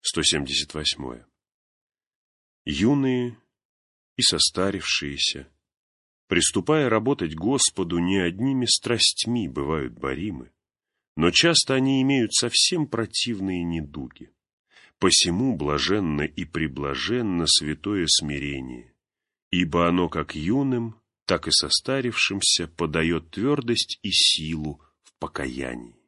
178. Юные и состарившиеся, приступая работать Господу, не одними страстьми бывают боримы, но часто они имеют совсем противные недуги. Посему блаженно и приблаженно святое смирение, ибо оно как юным, так и состарившимся подает твердость и силу в покаянии.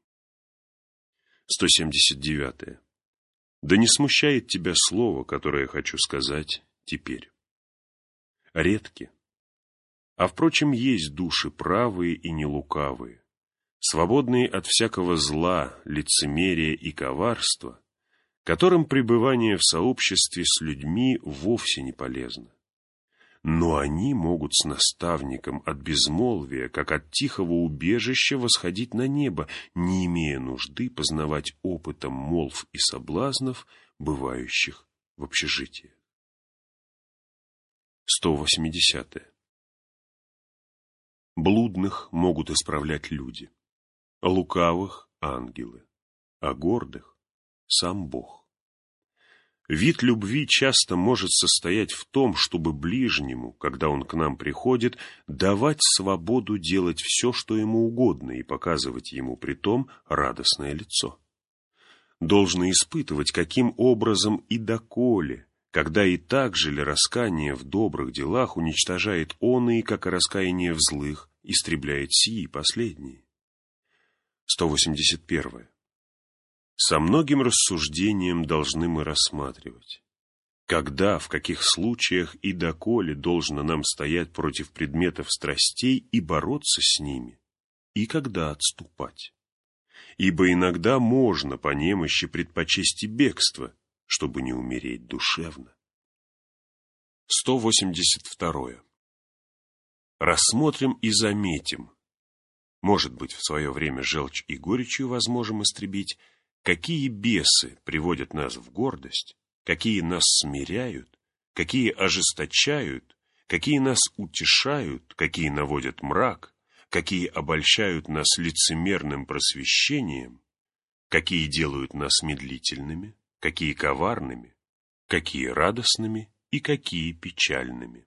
179. Да не смущает тебя слово, которое я хочу сказать теперь. Редки. А впрочем, есть души правые и нелукавые, свободные от всякого зла, лицемерия и коварства, которым пребывание в сообществе с людьми вовсе не полезно. Но они могут с наставником от безмолвия, как от тихого убежища, восходить на небо, не имея нужды познавать опытом молв и соблазнов, бывающих в общежитии. 180. Блудных могут исправлять люди, лукавых — ангелы, а гордых — сам Бог. Вид любви часто может состоять в том, чтобы ближнему, когда он к нам приходит, давать свободу делать все, что ему угодно, и показывать ему притом радостное лицо. Должно испытывать, каким образом и доколе, когда и так же ли раскаяние в добрых делах уничтожает оные, как и раскаяние в злых истребляет сии последние. 181. Со многим рассуждением должны мы рассматривать, когда, в каких случаях и доколе должно нам стоять против предметов страстей и бороться с ними, и когда отступать. Ибо иногда можно по немощи предпочесть и бегство, чтобы не умереть душевно. 182. Рассмотрим и заметим, может быть, в свое время желчь и горечью возможем истребить, какие бесы приводят нас в гордость, какие нас смиряют, какие ожесточают, какие нас утешают, какие наводят мрак, какие обольщают нас лицемерным просвещением, какие делают нас медлительными, какие коварными, какие радостными и какие печальными.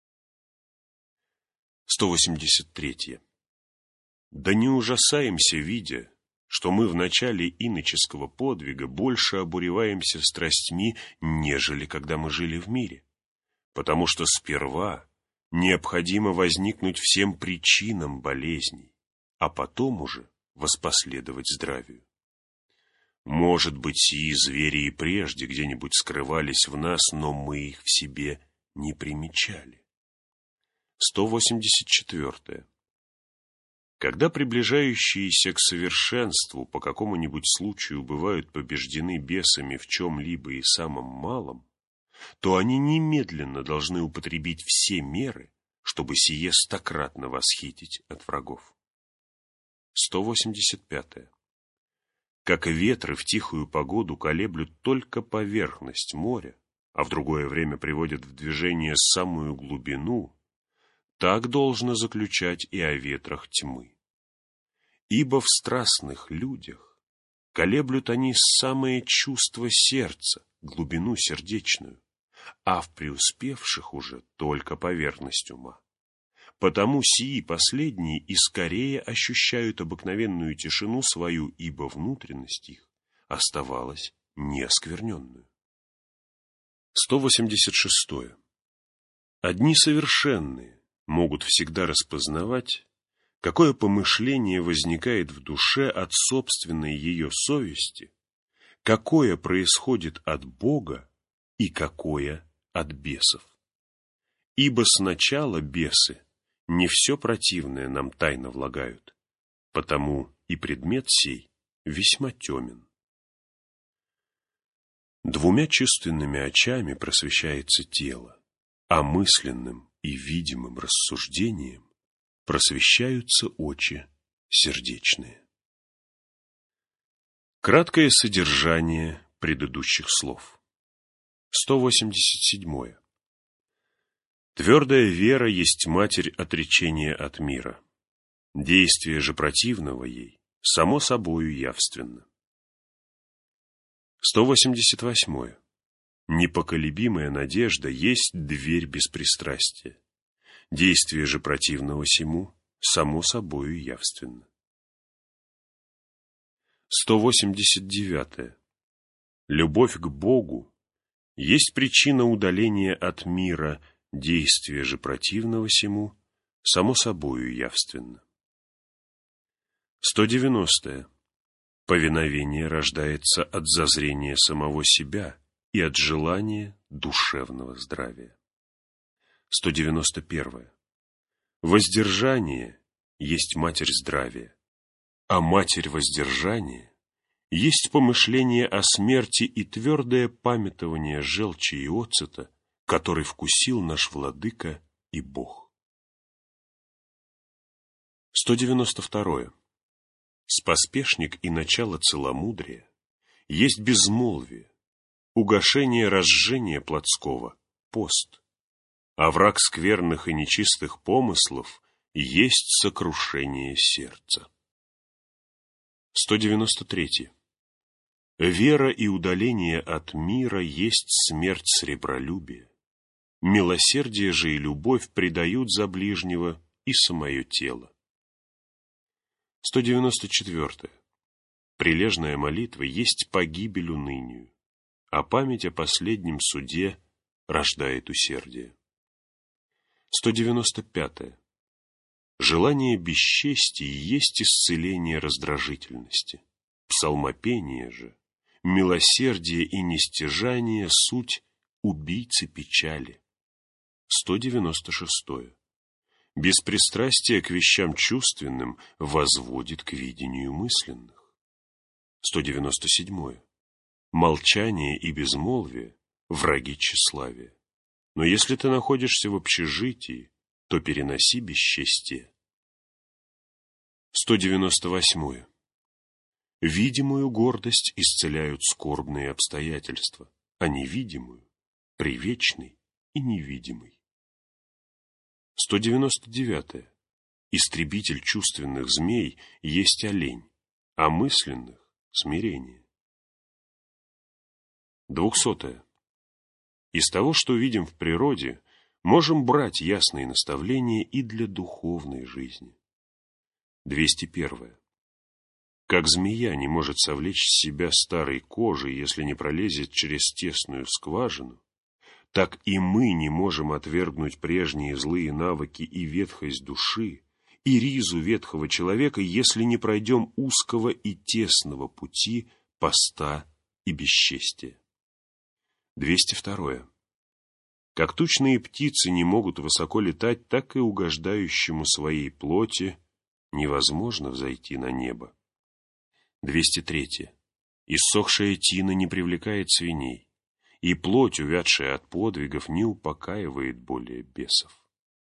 183. Да не ужасаемся, видя, что мы в начале иноческого подвига больше обуреваемся страстьми, нежели когда мы жили в мире, потому что сперва необходимо возникнуть всем причинам болезней, а потом уже воспоследовать здравию. Может быть, сии звери и прежде где-нибудь скрывались в нас, но мы их в себе не примечали. 184. Когда приближающиеся к совершенству по какому-нибудь случаю бывают побеждены бесами в чем-либо и самом малом, то они немедленно должны употребить все меры, чтобы сие стократно восхитить от врагов. 185. Как ветры в тихую погоду колеблют только поверхность моря, а в другое время приводят в движение самую глубину, так должно заключать и о ветрах тьмы. Ибо в страстных людях колеблют они самое чувство сердца, глубину сердечную, а в преуспевших уже только поверхность ума. Потому сии последние и скорее ощущают обыкновенную тишину свою, ибо внутренность их оставалась неоскверненную. 186. Одни совершенные могут всегда распознавать, какое помышление возникает в душе от собственной ее совести, какое происходит от Бога и какое от бесов. Ибо сначала бесы не все противное нам тайно влагают, потому и предмет сей весьма темен. Двумя чувственными очами просвещается тело, а мысленным и видимым рассуждением просвещаются очи сердечные. Краткое содержание предыдущих слов. 187. Твердая вера есть матерь отречения от мира. Действие же противного ей само собою явственно. 188. Непоколебимая надежда есть дверь беспристрастия. Действие же противного сему само собою явственно. 189. Любовь к Богу есть причина удаления от мира, действие же противного сему само собою явственно. 190. Повиновение рождается от зазрения самого себя и от желания душевного здравия. 191. Воздержание есть матерь здравия, а матерь воздержания есть помышление о смерти и твердое памятование желчи и оцета, который вкусил наш Владыка и Бог. 192. Споспешник и начало целомудрия есть безмолвие, угошение разжения плотского – пост, а враг скверных и нечистых помыслов есть сокрушение сердца. 193. Вера и удаление от мира есть смерть сребролюбия. Милосердие же и любовь предают за ближнего и самое тело. 194. Прилежная молитва есть погибель унынию, а память о последнем суде рождает усердие. 195. Желание бесчестия есть исцеление раздражительности. Псалмопение же, милосердие и нестяжание суть убийцы печали. 196. Беспристрастие к вещам чувственным возводит к видению мысленных. 197. Молчание и безмолвие – враги тщеславия. Но если ты находишься в общежитии, то переноси бесчестие. 198. Видимую гордость исцеляют скорбные обстоятельства, а невидимую – привечный и невидимый. 199. Истребитель чувственных змей есть олень, а мысленных – смирение. 200. Из того, что видим в природе, можем брать ясные наставления и для духовной жизни. 201. Как змея не может совлечь с себя старой кожи, если не пролезет через тесную скважину, так и мы не можем отвергнуть прежние злые навыки и ветхость души, и ризу ветхого человека, если не пройдем узкого и тесного пути поста и бесчестия. 202. Как тучные птицы не могут высоко летать, так и угождающему своей плоти невозможно взойти на небо. 203. Иссохшая тина не привлекает свиней, и плоть, увядшая от подвигов, не упокаивает более бесов.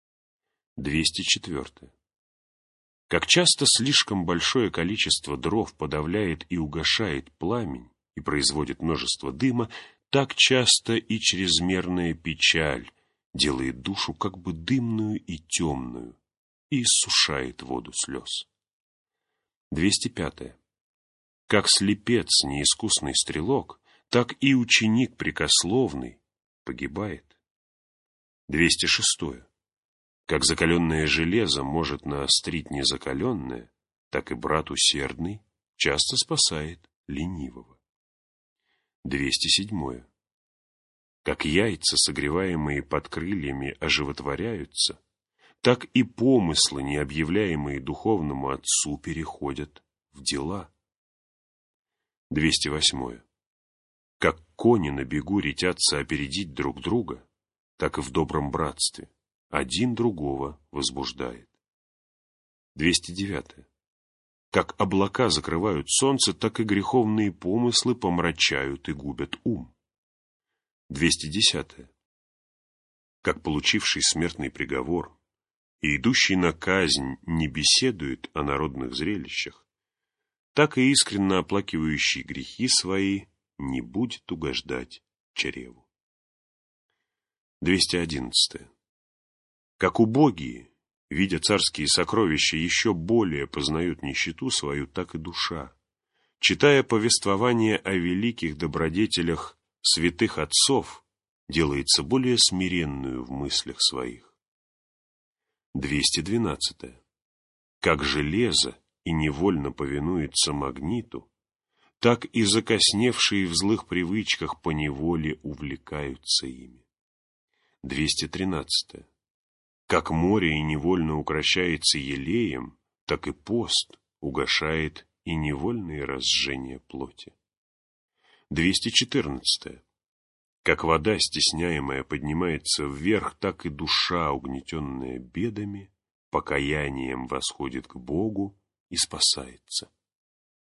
204. Как часто слишком большое количество дров подавляет и угашает пламень и производит множество дыма, так часто и чрезмерная печаль делает душу как бы дымную и темную и иссушает воду слез. 205. Как слепец неискусный стрелок, так и ученик прекословный погибает. 206. Как закаленное железо может наострить незакаленное, так и брат усердный часто спасает ленивого. 207. Как яйца, согреваемые под крыльями, оживотворяются, так и помыслы, не объявляемые духовному отцу, переходят в дела. 208. Как кони на бегу ретятся опередить друг друга, так и в добром братстве один другого возбуждает. 209. Как облака закрывают солнце, так и греховные помыслы помрачают и губят ум. 210. Как получивший смертный приговор и идущий на казнь не беседует о народных зрелищах, так и искренно оплакивающий грехи свои не будет угождать чреву. 211. Как убогие, видя царские сокровища, еще более познают нищету свою, так и душа, читая повествование о великих добродетелях святых отцов, делается более смиренную в мыслях своих. 212. Как железо и невольно повинуется магниту, так и закосневшие в злых привычках поневоле увлекаются ими. 213. Как море и невольно укрощается елеем, так и пост угошает и невольные разжения плоти. 214. Как вода, стесняемая, поднимается вверх, так и душа, угнетенная бедами, покаянием восходит к Богу и спасается.